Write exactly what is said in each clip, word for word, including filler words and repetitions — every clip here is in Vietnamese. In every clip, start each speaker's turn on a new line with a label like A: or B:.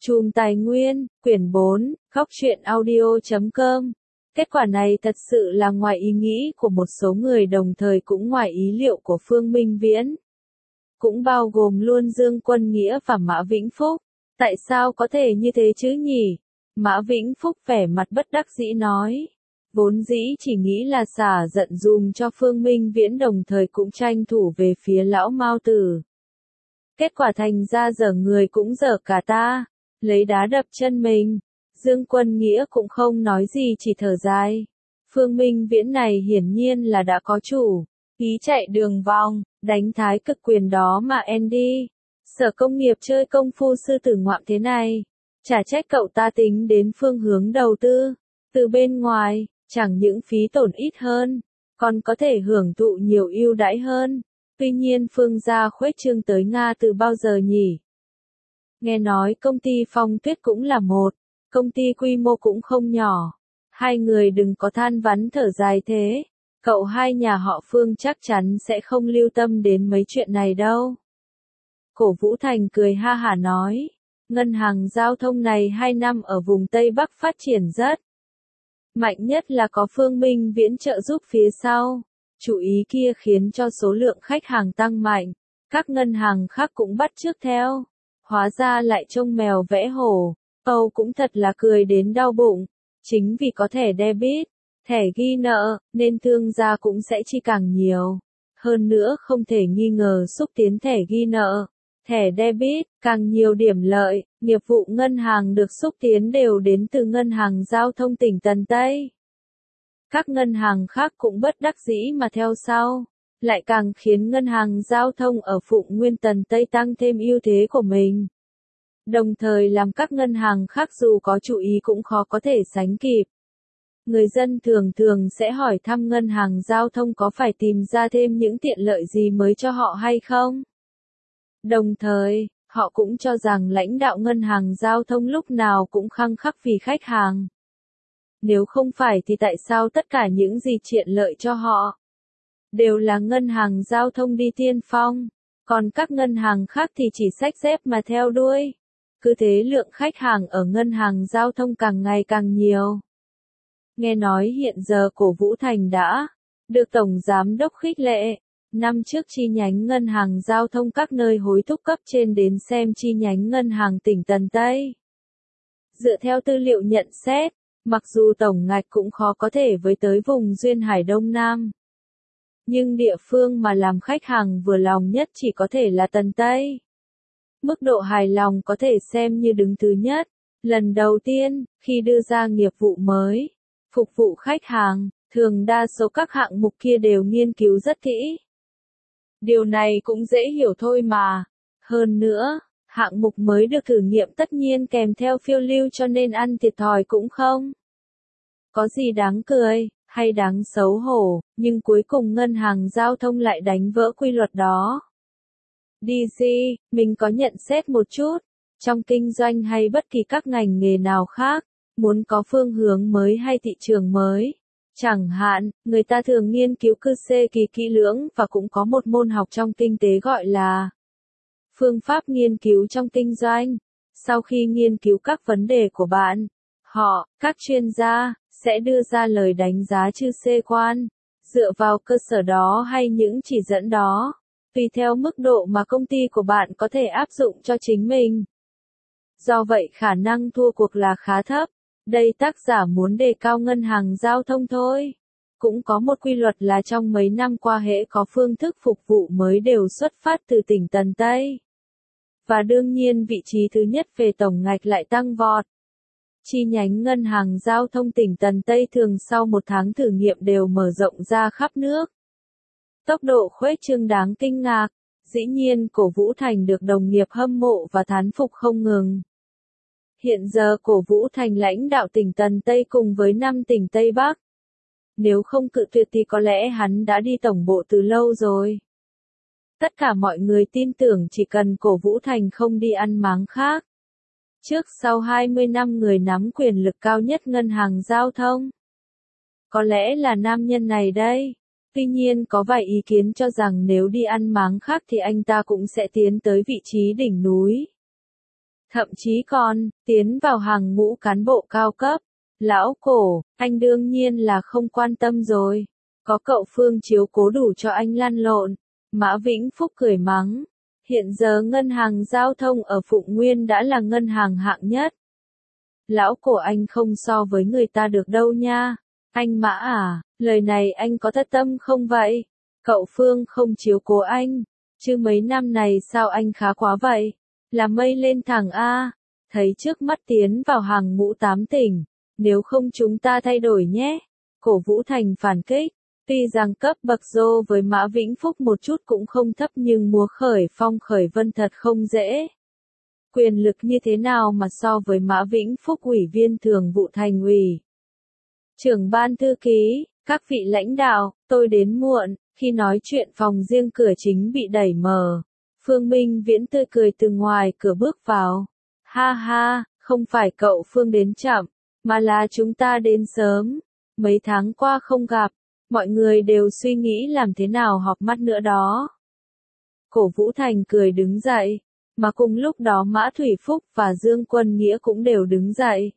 A: Chùm Tài Nguyên, quyển bốn, góc truyện audio chấm com. Kết quả này thật sự là ngoài ý nghĩ của một số người, đồng thời cũng ngoài ý liệu của Phương Minh Viễn. Cũng bao gồm luôn Dương Quân Nghĩa và Mã Vĩnh Phúc. Tại sao có thể như thế chứ nhỉ? Mã Vĩnh Phúc vẻ mặt bất đắc dĩ nói. Vốn dĩ chỉ nghĩ là xả giận dùm cho Phương Minh Viễn, đồng thời cũng tranh thủ về phía lão Mao Tử. Kết quả thành ra dở người cũng dở cả ta. Lấy đá đập chân mình. Dương Quân Nghĩa cũng không nói gì, chỉ thở dài. Phương Minh Viễn này hiển nhiên là đã có chủ. Ý chạy đường vòng, đánh thái cực quyền đó mà Andy. Sở Công Nghiệp chơi công phu sư tử ngoạm thế này. Chả trách cậu ta tính đến phương hướng đầu tư. Từ bên ngoài, chẳng những phí tổn ít hơn, còn có thể hưởng thụ nhiều ưu đãi hơn. Tuy nhiên Phương gia khuếch trương tới Nga từ bao giờ nhỉ? Nghe nói công ty Phong Tuyết cũng là một công ty quy mô cũng không nhỏ. Hai người đừng có than vãn thở dài thế. Cậu hai nhà họ Phương chắc chắn sẽ không lưu tâm đến mấy chuyện này đâu. Cổ Vũ Thành cười ha hả nói. Ngân hàng giao thông này hai năm ở vùng Tây Bắc phát triển rất mạnh, nhất là có Phương Minh Viễn trợ giúp phía sau. Chủ ý kia khiến cho số lượng khách hàng tăng mạnh. Các ngân hàng khác cũng bắt chước theo. Hóa ra lại trông mèo vẽ hổ. Âu cũng thật là cười đến đau bụng. Chính vì có thẻ debit, thẻ ghi nợ, nên thương gia cũng sẽ chi càng nhiều. Hơn nữa không thể nghi ngờ xúc tiến thẻ ghi nợ, thẻ debit, càng nhiều điểm lợi, nghiệp vụ ngân hàng được xúc tiến đều đến từ Ngân hàng Giao thông tỉnh Tần Tây. Các ngân hàng khác cũng bất đắc dĩ mà theo sau, lại càng khiến Ngân hàng Giao thông ở Phụng Nguyên Tần Tây tăng thêm ưu thế của mình. Đồng thời làm các ngân hàng khác dù có chú ý cũng khó có thể sánh kịp. Người dân thường thường sẽ hỏi thăm Ngân hàng Giao thông có phải tìm ra thêm những tiện lợi gì mới cho họ hay không. Đồng thời, họ cũng cho rằng lãnh đạo Ngân hàng Giao thông lúc nào cũng khăng khắc vì khách hàng. Nếu không phải thì tại sao tất cả những gì tiện lợi cho họ đều là Ngân hàng Giao thông đi tiên phong, còn các ngân hàng khác thì chỉ xách dép mà theo đuôi. Cứ thế lượng khách hàng ở Ngân hàng Giao thông càng ngày càng nhiều. Nghe nói hiện giờ Cổ Vũ Thành đã được Tổng Giám đốc khích lệ. Năm trước chi nhánh Ngân hàng Giao thông các nơi hối thúc cấp trên đến xem chi nhánh Ngân hàng tỉnh Tần Tây. Dựa theo tư liệu nhận xét, mặc dù tổng ngạch cũng khó có thể với tới vùng Duyên Hải Đông Nam. Nhưng địa phương mà làm khách hàng vừa lòng nhất chỉ có thể là Tần Tây. Mức độ hài lòng có thể xem như đứng thứ nhất. Lần đầu tiên, khi đưa ra nghiệp vụ mới, phục vụ khách hàng, thường đa số các hạng mục kia đều nghiên cứu rất kỹ. Điều này cũng dễ hiểu thôi mà. Hơn nữa, hạng mục mới được thử nghiệm tất nhiên kèm theo phiêu lưu, cho nên ăn thiệt thòi cũng không có gì đáng cười, hay đáng xấu hổ, nhưng cuối cùng Ngân hàng Giao thông lại đánh vỡ quy luật đó. đê giê, mình có nhận xét một chút, trong kinh doanh hay bất kỳ các ngành nghề nào khác, muốn có phương hướng mới hay thị trường mới. Chẳng hạn, người ta thường nghiên cứu cư xê kỳ kỹ lưỡng, và cũng có một môn học trong kinh tế gọi là phương pháp nghiên cứu trong kinh doanh. Sau khi nghiên cứu các vấn đề của bạn, họ, các chuyên gia, sẽ đưa ra lời đánh giá chư xê quan. Dựa vào cơ sở đó hay những chỉ dẫn đó, tùy theo mức độ mà công ty của bạn có thể áp dụng cho chính mình. Do vậy khả năng thua cuộc là khá thấp. Đây tác giả muốn đề cao Ngân hàng Giao thông thôi. Cũng có một quy luật là trong mấy năm qua hễ có phương thức phục vụ mới đều xuất phát từ tỉnh Tần Tây. Và đương nhiên vị trí thứ nhất về tổng ngạch lại tăng vọt. Chi nhánh Ngân hàng Giao thông tỉnh Tần Tây thường sau một tháng thử nghiệm đều mở rộng ra khắp nước. Tốc độ khuếch trương đáng kinh ngạc. Dĩ nhiên Cổ Vũ Thành được đồng nghiệp hâm mộ và thán phục không ngừng. Hiện giờ Cổ Vũ Thành lãnh đạo tỉnh Tần Tây cùng với năm tỉnh Tây Bắc. Nếu không cự tuyệt thì có lẽ hắn đã đi tổng bộ từ lâu rồi. Tất cả mọi người tin tưởng chỉ cần Cổ Vũ Thành không đi ăn máng khác. Trước sau hai mươi năm người nắm quyền lực cao nhất Ngân hàng Giao thông. Có lẽ là nam nhân này đây. Tuy nhiên có vài ý kiến cho rằng nếu đi ăn máng khác thì anh ta cũng sẽ tiến tới vị trí đỉnh núi. thậm chí còn tiến vào hàng ngũ cán bộ cao cấp. Lão Cổ, anh đương nhiên là không quan tâm rồi. Có cậu Phương chiếu cố đủ cho anh lăn lộn. Mã Vĩnh Phúc cười mắng. Hiện giờ ngân hàng giao thông ở Phụng Nguyên đã là ngân hàng hạng nhất. Lão Cổ anh không so với người ta được đâu nha. Anh Mã à, lời này anh có thật tâm không vậy? Cậu Phương không chiếu cố anh, chứ mấy năm này sao anh khá quá vậy? Là mây lên thẳng A, thấy trước mắt tiến vào hàng ngũ tám tỉnh, nếu không chúng ta thay đổi nhé. Cổ Vũ Thành phản kích, tuy rằng cấp bậc dô với Mã Vĩnh Phúc một chút cũng không thấp nhưng múa khởi phong khởi vân thật không dễ. Quyền lực như thế nào mà so với Mã Vĩnh Phúc ủy viên thường vụ thành ủy, trưởng ban thư ký, các vị lãnh đạo, tôi đến muộn, khi nói chuyện phòng riêng cửa chính bị đẩy mở. Phương Minh Viễn tươi cười từ ngoài cửa bước vào. Ha ha, không phải cậu Phương đến chậm, mà là chúng ta đến sớm. Mấy tháng qua không gặp, mọi người đều suy nghĩ làm thế nào họp mắt nữa đó. Cổ Vũ Thành cười đứng dậy, mà cùng lúc đó Mã Thủy Phúc và Dương Quân Nghĩa cũng đều đứng dậy.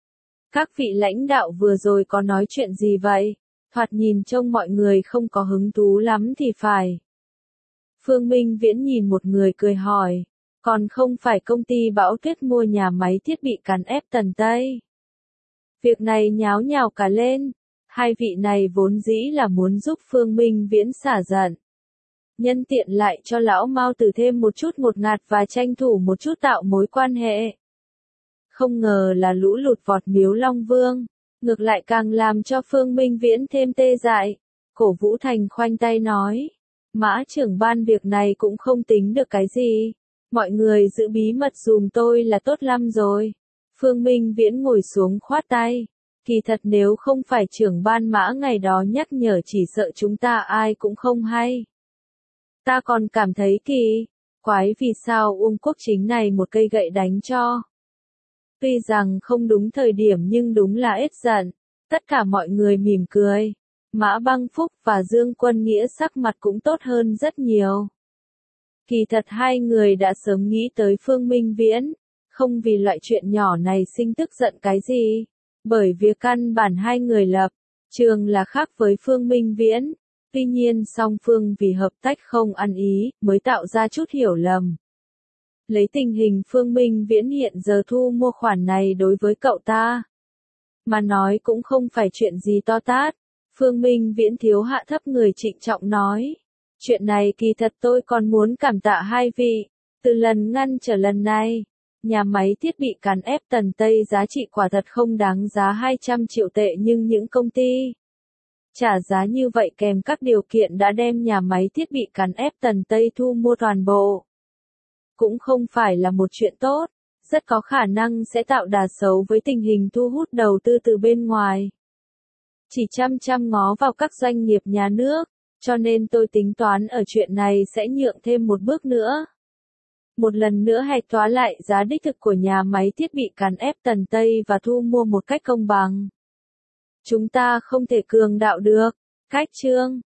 A: Các vị lãnh đạo vừa rồi có nói chuyện gì vậy? Thoạt nhìn trông mọi người không có hứng thú lắm thì phải. Phương Minh Viễn nhìn một người cười hỏi, còn không phải công ty Bão Tuyết mua nhà máy thiết bị cán ép Tần Tây. Việc này nháo nhào cả lên, hai vị này vốn dĩ là muốn giúp Phương Minh Viễn xả giận. Nhân tiện lại cho lão Mao Tử thêm một chút ngột ngạt và tranh thủ một chút tạo mối quan hệ. Không ngờ là lũ lụt vọt Miếu Long Vương, ngược lại càng làm cho Phương Minh Viễn thêm tê dại. Cổ Vũ Thành khoanh tay nói, Mã trưởng ban việc này cũng không tính được cái gì, mọi người giữ bí mật dùm tôi là tốt lắm rồi. Phương Minh Viễn ngồi xuống khoát tay, kỳ thật nếu không phải trưởng ban Mã ngày đó nhắc nhở chỉ sợ chúng ta ai cũng không hay. Ta còn cảm thấy kỳ quái vì sao Uông Quốc Chính này một cây gậy đánh cho. Tuy rằng không đúng thời điểm nhưng đúng là ết giận. Tất cả mọi người mỉm cười. Mã Băng Phúc và Dương Quân Nghĩa sắc mặt cũng tốt hơn rất nhiều. Kỳ thật hai người đã sớm nghĩ tới Phương Minh Viễn, không vì loại chuyện nhỏ này sinh tức giận cái gì. Bởi việc căn bản hai người lập trường là khác với Phương Minh Viễn. Tuy nhiên song phương vì hợp tác không ăn ý mới tạo ra chút hiểu lầm. Lấy tình hình Phương Minh Viễn hiện giờ thu mua khoản này đối với cậu ta mà nói cũng không phải chuyện gì to tát. Phương Minh Viễn thiếu hạ thấp người trịnh trọng nói, chuyện này kỳ thật tôi còn muốn cảm tạ hai vị. Từ lần ngăn trở lần này, nhà máy thiết bị cán ép Tần Tây giá trị quả thật không đáng giá hai trăm triệu tệ nhưng những công ty trả giá như vậy kèm các điều kiện đã đem nhà máy thiết bị cán ép Tần Tây thu mua toàn bộ. Cũng không phải là một chuyện tốt, rất có khả năng sẽ tạo đà xấu với tình hình thu hút đầu tư từ bên ngoài. Chỉ chăm chăm ngó vào các doanh nghiệp nhà nước, cho nên tôi tính toán ở chuyện này sẽ nhượng thêm một bước nữa. Một lần nữa hạch toán lại giá đích thực của nhà máy thiết bị cán ép Tần Tây và thu mua một cách công bằng. Chúng ta không thể cường đạo được. Cách chương